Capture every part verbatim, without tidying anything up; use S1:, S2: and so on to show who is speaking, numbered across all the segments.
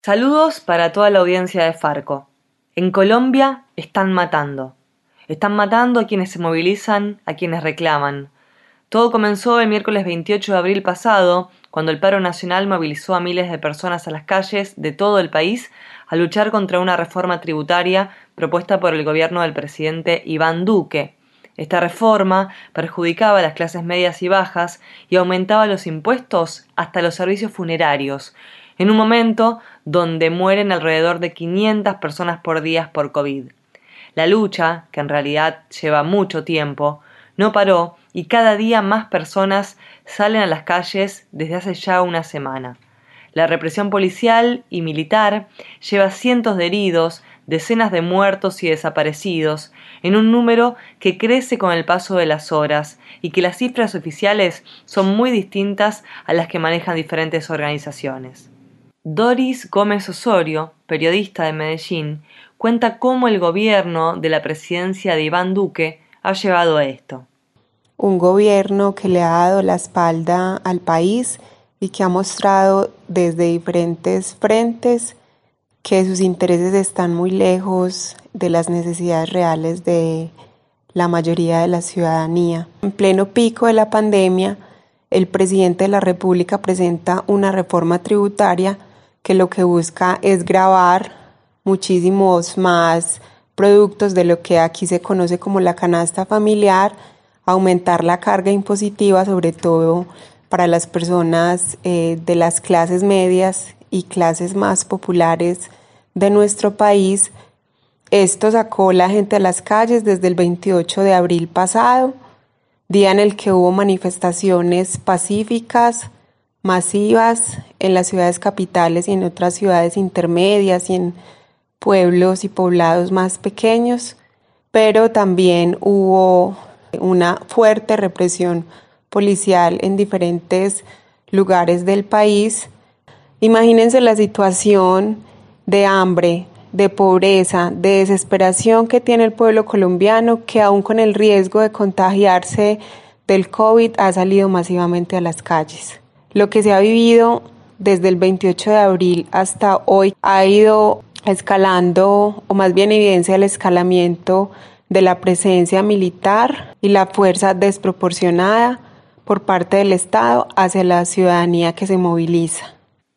S1: Saludos para toda la audiencia de Farco. En Colombia están matando. Están matando a quienes se movilizan, a quienes reclaman. Todo comenzó el miércoles veintiocho de abril pasado, cuando el paro nacional movilizó a miles de personas a las calles de todo el país a luchar contra una reforma tributaria propuesta por el gobierno del presidente Iván Duque. Esta reforma perjudicaba a las clases medias y bajas y aumentaba los impuestos hasta los servicios funerarios, en un momento donde mueren alrededor de quinientas personas por día por COVID. La lucha, que en realidad lleva mucho tiempo, no paró y cada día más personas salen a las calles desde hace ya una semana. La represión policial y militar lleva cientos de heridos, decenas de muertos y desaparecidos, en un número que crece con el paso de las horas y que las cifras oficiales son muy distintas a las que manejan diferentes organizaciones. Doris Gómez Osorio, periodista de Medellín, cuenta cómo el gobierno de la presidencia de Iván Duque ha llevado a esto.
S2: Un gobierno que le ha dado la espalda al país y que ha mostrado desde diferentes frentes que sus intereses están muy lejos de las necesidades reales de la mayoría de la ciudadanía. En pleno pico de la pandemia, el presidente de la República presenta una reforma tributaria que lo que busca es gravar muchísimos más productos de lo que aquí se conoce como la canasta familiar, aumentar la carga impositiva, sobre todo para las personas eh, de las clases medias y clases más populares de nuestro país. Esto sacó la gente a las calles desde el veintiocho de abril pasado, día en el que hubo manifestaciones pacíficas, masivas en las ciudades capitales y en otras ciudades intermedias y en pueblos y poblados más pequeños, pero también hubo una fuerte represión policial en diferentes lugares del país. Imagínense la situación de hambre, de pobreza, de desesperación que tiene el pueblo colombiano, que aún con el riesgo de contagiarse del COVID ha salido masivamente a las calles. Lo que se ha vivido desde el veintiocho de abril hasta hoy ha ido escalando, o más bien evidencia el escalamiento de la presencia militar y la fuerza desproporcionada por parte del Estado hacia la ciudadanía que se moviliza.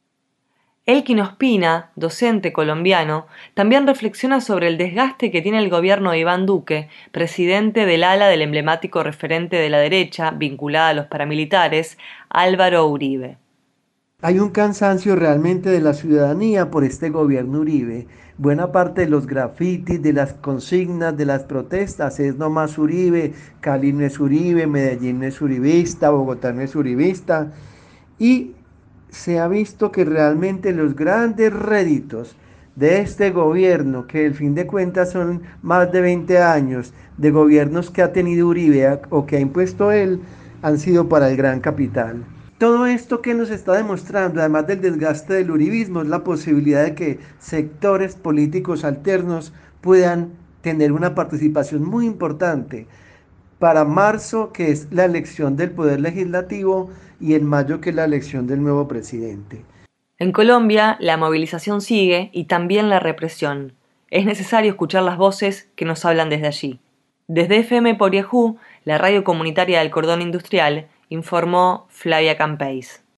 S1: Elkin Ospina, docente colombiano, también reflexiona sobre el desgaste que tiene el gobierno de Iván Duque, presidente del ala del emblemático referente de la derecha vinculada a los paramilitares, Álvaro Uribe.
S3: Hay un cansancio realmente de la ciudadanía por este gobierno Uribe. Buena parte de los grafitis, de las consignas, de las protestas es no más Uribe, Cali no es Uribe, Medellín no es uribista, Bogotá no es uribista. Y se ha visto que realmente los grandes réditos de este gobierno, que al fin de cuentas son más de veinte años de gobiernos que ha tenido Uribe o que ha impuesto él, han sido para el gran capital. Todo esto que nos está demostrando, además del desgaste del uribismo, es la posibilidad de que sectores políticos alternos puedan tener una participación muy importante para marzo, que es la elección del Poder Legislativo, y en mayo, que es la elección del nuevo presidente.
S1: En Colombia, la movilización sigue y también la represión. Es necesario escuchar las voces que nos hablan desde allí. Desde F M Poriajú, la radio comunitaria del Cordón Industrial, informó Flavia Campeis.